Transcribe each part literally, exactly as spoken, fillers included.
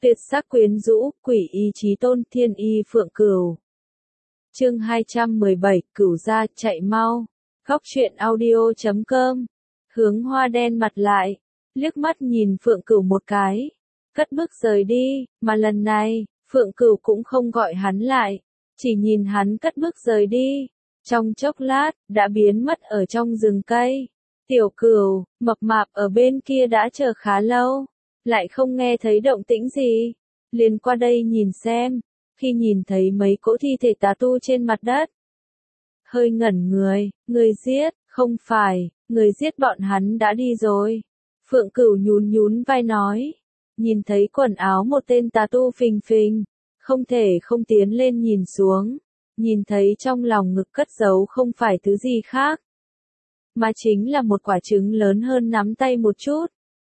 Tuyệt sắc quyến rũ, quỷ ý chí tôn, thiên y phượng cửu. Chương hai trăm mười bảy, Cửu gia, chạy mau. Góc truyện audio chấm com. Hướng Hoa đen mặt lại, liếc mắt nhìn Phượng Cửu một cái, cất bước rời đi, mà lần này, Phượng Cửu cũng không gọi hắn lại, chỉ nhìn hắn cất bước rời đi. Trong chốc lát, đã biến mất ở trong rừng cây. Tiểu Cửu, mập mạp ở bên kia đã chờ khá lâu, lại không nghe thấy động tĩnh gì, liền qua đây nhìn xem. Khi nhìn thấy mấy cỗ thi thể tà tu trên mặt đất, hơi ngẩn người, người giết, không phải, người giết bọn hắn đã đi rồi. Phượng Cửu nhún nhún vai nói, nhìn thấy quần áo một tên tà tu phình phình, không thể không tiến lên nhìn xuống, nhìn thấy trong lòng ngực cất giấu không phải thứ gì khác, mà chính là một quả trứng lớn hơn nắm tay một chút.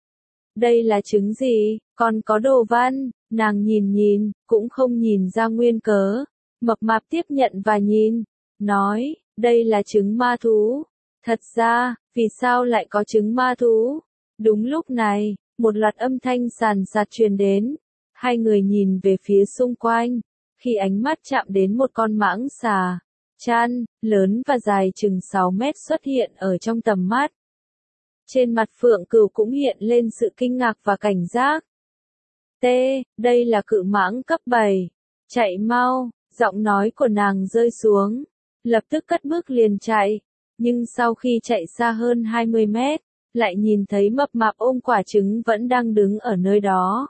Đây là trứng gì, còn có đồ văn, nàng nhìn nhìn, cũng không nhìn ra nguyên cớ. Mập mạp tiếp nhận và nhìn, nói, đây là trứng ma thú. Thật ra, vì sao lại có trứng ma thú? Đúng lúc này, một loạt âm thanh sàn sạt truyền đến. Hai người nhìn về phía xung quanh, khi ánh mắt chạm đến một con mãng xà, chăn, lớn và dài chừng sáu mét xuất hiện ở trong tầm mắt. Trên mặt Phượng Cửu cũng hiện lên sự kinh ngạc và cảnh giác. T, đây là cự mãng cấp bảy. Chạy mau, giọng nói của nàng rơi xuống. Lập tức cất bước liền chạy. Nhưng sau khi chạy xa hơn hai mươi mét, lại nhìn thấy mập mạp ôm quả trứng vẫn đang đứng ở nơi đó.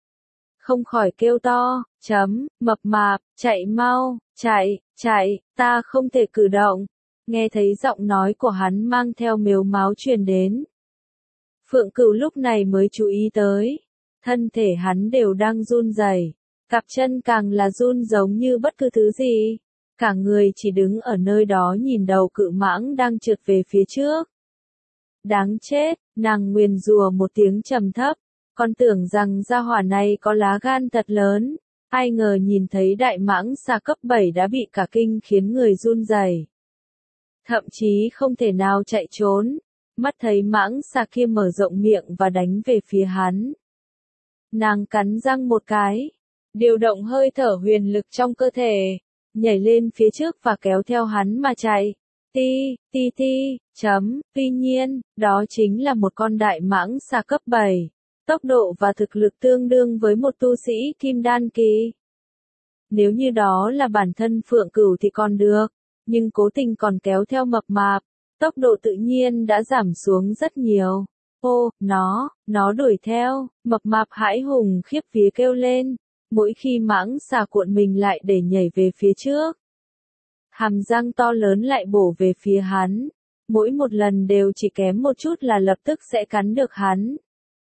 Không khỏi kêu to, chấm, mập mạp, chạy mau, chạy, chạy, ta không thể cử động. Nghe thấy giọng nói của hắn mang theo mếu máo truyền đến. Phượng Cửu lúc này mới chú ý tới, thân thể hắn đều đang run rẩy, cặp chân càng là run giống như bất cứ thứ gì, cả người chỉ đứng ở nơi đó nhìn đầu cự mãng đang trượt về phía trước. Đáng chết, nàng nguyền rủa một tiếng trầm thấp, còn tưởng rằng gia hỏa này có lá gan thật lớn, ai ngờ nhìn thấy đại mãng xà cấp bảy đã bị cả kinh khiến người run rẩy, thậm chí không thể nào chạy trốn. Mắt thấy mãng xà kia mở rộng miệng và đánh về phía hắn. Nàng cắn răng một cái, điều động hơi thở huyền lực trong cơ thể, nhảy lên phía trước và kéo theo hắn mà chạy. Ti, ti ti, chấm, tuy nhiên, đó chính là một con đại mãng xà cấp bảy, tốc độ và thực lực tương đương với một tu sĩ kim đan kỳ. Nếu như đó là bản thân Phượng Cửu thì còn được, nhưng cố tình còn kéo theo mập mạp. Tốc độ tự nhiên đã giảm xuống rất nhiều. Ô, nó, nó đuổi theo, mập mạp hãi hùng khiếp vía kêu lên, mỗi khi mãng xà cuộn mình lại để nhảy về phía trước. Hàm răng to lớn lại bổ về phía hắn, mỗi một lần đều chỉ kém một chút là lập tức sẽ cắn được hắn.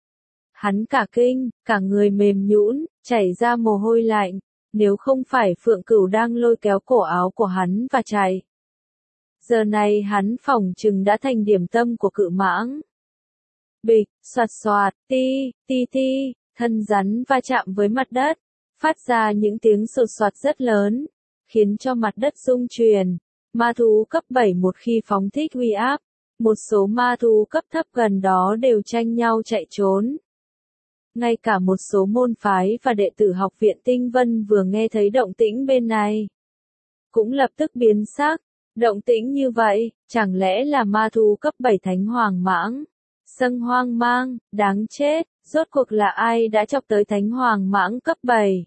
Hắn cả kinh, cả người mềm nhũn, chảy ra mồ hôi lạnh, nếu không phải Phượng Cửu đang lôi kéo cổ áo của hắn và chạy. Giờ này hắn phỏng chừng đã thành điểm tâm của cự mãng. Bịch, xoạt xoạt, ti, ti ti, thân rắn va chạm với mặt đất, phát ra những tiếng sột soạt rất lớn, khiến cho mặt đất rung chuyển. Ma thú cấp bảy một khi phóng thích uy áp, một số ma thú cấp thấp gần đó đều tranh nhau chạy trốn. Ngay cả một số môn phái và đệ tử học viện Tinh Vân vừa nghe thấy động tĩnh bên này, cũng lập tức biến sắc. Động tĩnh như vậy, chẳng lẽ là ma thú cấp bảy thánh hoàng mãng? Sâng hoang mang, đáng chết, rốt cuộc là ai đã chọc tới thánh hoàng mãng cấp bảy?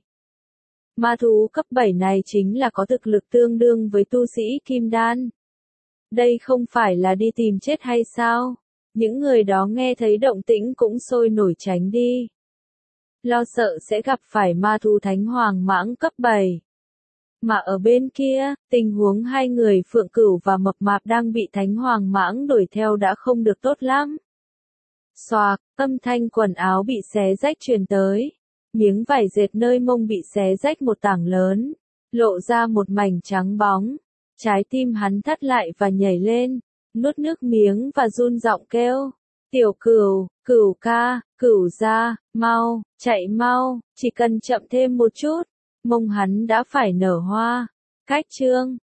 Ma thú cấp bảy này chính là có thực lực tương đương với tu sĩ kim đan. Đây không phải là đi tìm chết hay sao? Những người đó nghe thấy động tĩnh cũng sôi nổi tránh đi. Lo sợ sẽ gặp phải ma thú thánh hoàng mãng cấp bảy. Mà ở bên kia, tình huống hai người Phượng Cửu và mập mạp đang bị thánh hoàng mãng đuổi theo đã không được tốt lắm. Xoạc, âm thanh quần áo bị xé rách truyền tới. Miếng vải dệt nơi mông bị xé rách một tảng lớn, lộ ra một mảnh trắng bóng. Trái tim hắn thắt lại và nhảy lên, nuốt nước miếng và run giọng kêu. Tiểu Cửu, Cửu ca, Cửu gia, mau, chạy mau, chỉ cần chậm thêm một chút. Mông hắn đã phải nở hoa. Cách chương,